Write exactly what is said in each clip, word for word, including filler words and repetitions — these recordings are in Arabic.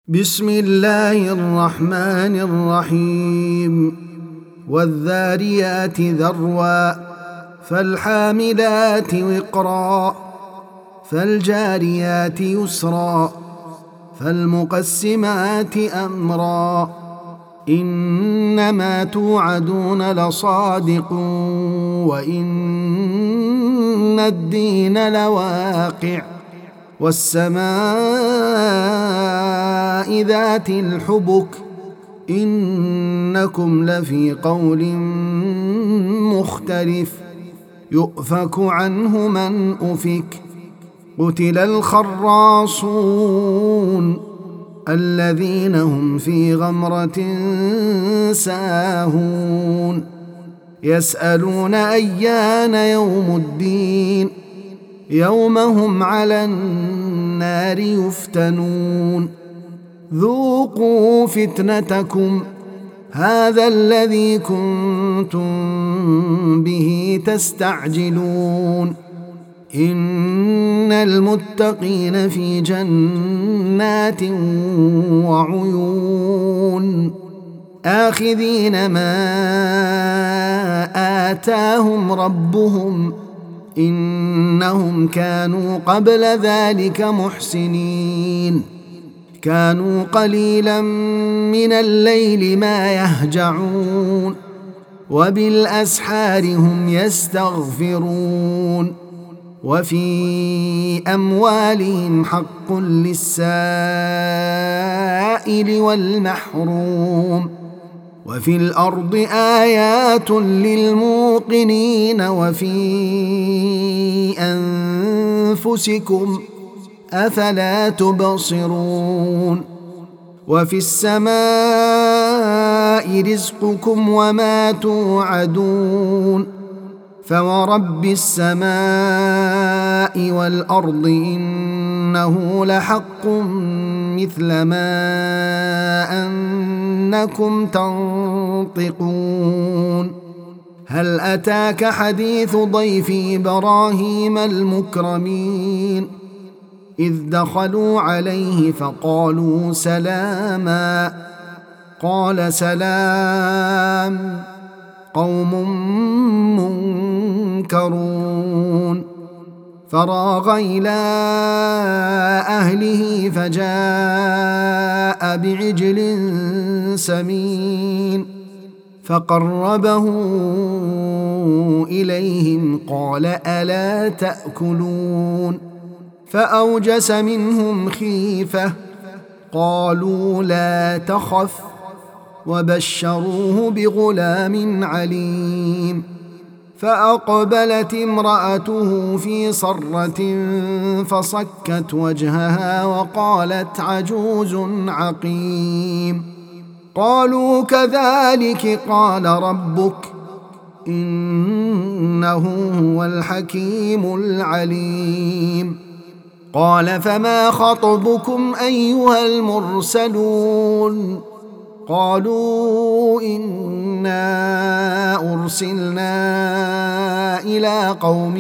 بسم الله الرحمن الرحيم والذاريات ذروا فالحاملات وقرا فالجاريات يسرا فالمقسمات أمرا إنما توعدون لصادق وإن الدين لواقع والسماء ذات الحبك إنكم لفي قول مختلف يؤفك عنه من أفك قتل الخراصون الذين هم في غمرة ساهون يسألون أيان يوم الدين يوم هم على النار يفتنون ذوقوا فتنتكم هذا الذي كنتم به تستعجلون إن المتقين في جنات وعيون آخذين ما آتاهم ربهم إنهم كانوا قبل ذلك محسنين كانوا قليلا من الليل ما يهجعون وبالأسحار هم يستغفرون وفي أموالهم حق للسائل والمحروم وفي الأرض آيات للموقنين وفي أنفسكم أفلا تبصرون وفي السماء رزقكم وما توعدون فورب السماء والأرض إنه لحق مثل ما أنكم تنطقون هل أتاك حديث ضيف إبراهيم المكرمين إذ دخلوا عليه فقالوا سلاما قال سلام قوم منكرون فراغ إلى أهله فجاء بعجل سمين فقربه إليهم قال ألا تأكلون فأوجس منهم خيفة قالوا لا تخف وبشروه بغلام عليم فأقبلت امرأته في صرة فصكت وجهها وقالت عجوز عقيم قالوا كذلك قال ربك إنه هو الحكيم العليم قال فما خطبكم أيها المرسلون قالوا إنا أرسلنا إلى قوم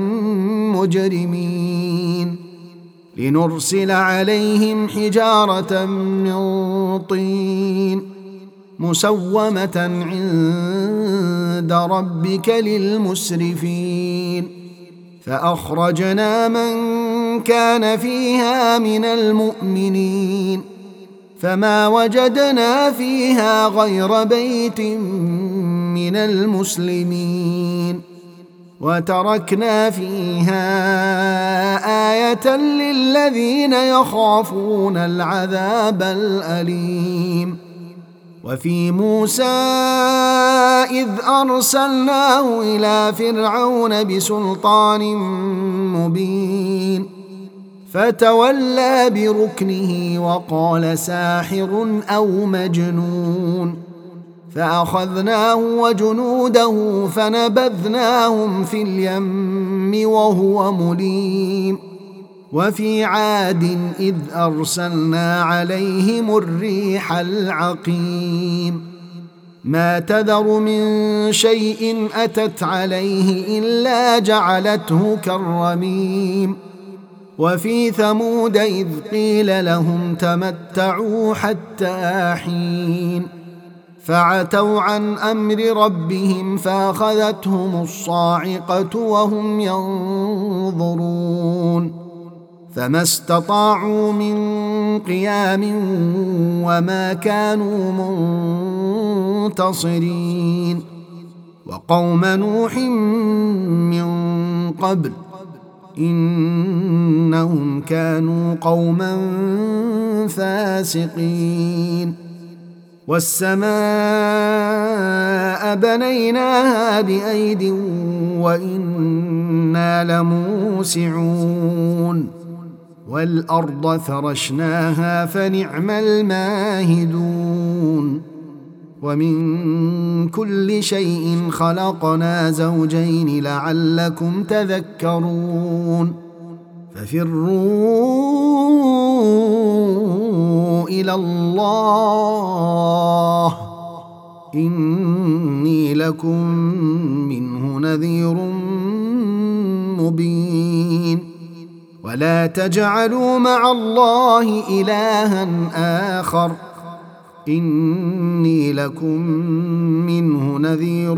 مجرمين لنرسل عليهم حجارة من طين مسومة عند ربك للمسرفين فأخرجنا من كان فيها من المؤمنين فما وجدنا فيها غير بيت من المسلمين وتركنا فيها آية للذين يخافون العذاب الأليم وفي موسى إذ أرسلناه إلى فرعون بسلطان مبين فتولى بركنه وقال ساحر أو مجنون فأخذناه وجنوده فنبذناهم في اليم وهو مليم وفي عاد إذ أرسلنا عليهم الريح العقيم ما تذر من شيء أتت عليه إلا جعلته كالرميم وفي ثمود إذ قيل لهم تمتعوا حتى حين فعتوا عن أمر ربهم فأخذتهم الصاعقة وهم ينظرون فما استطاعوا من قيام وما كانوا منتصرين وقوم نوح من قبل إنهم كانوا قوما فاسقين والسماء بنيناها بأيد وإنا لموسعون والأرض فرشناها فنعم الماهدون ومن كل شيء خلقنا زوجين لعلكم تذكرون ففروا إلى الله إني لكم منه نذير مبين ولا تجعلوا مع الله إلها آخر إني لكم منه نذير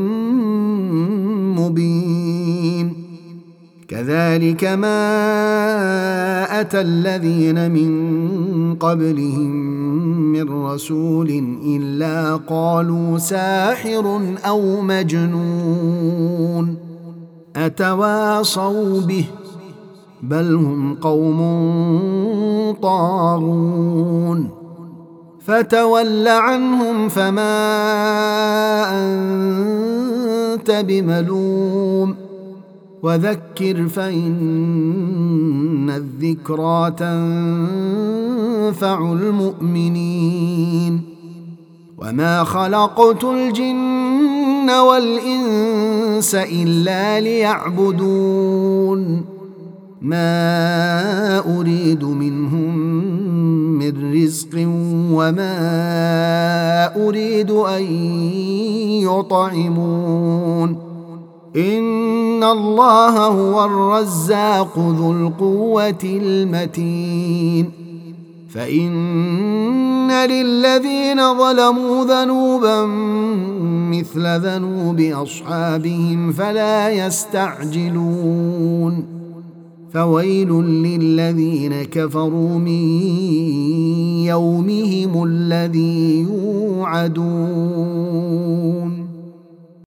مبين كذلك ما أتى الذين من قبلهم من رسول إلا قالوا ساحر أو مجنون أتواصوا به بل هم قوم طاغون فتول عنهم فما أنت بملوم وذكر فإن الذكرى تنفع المؤمنين وما خلقت الجن والإنس إلا ليعبدون ما أريد منهم من رزق وما أريد أن يطعمون إن الله هو الرزاق ذو القوة المتين فإن للذين ظلموا ذنوبا مثل ذنوب أصحابهم فلا يستعجلون فويل للذين كفروا من يومهم الذي يوعدون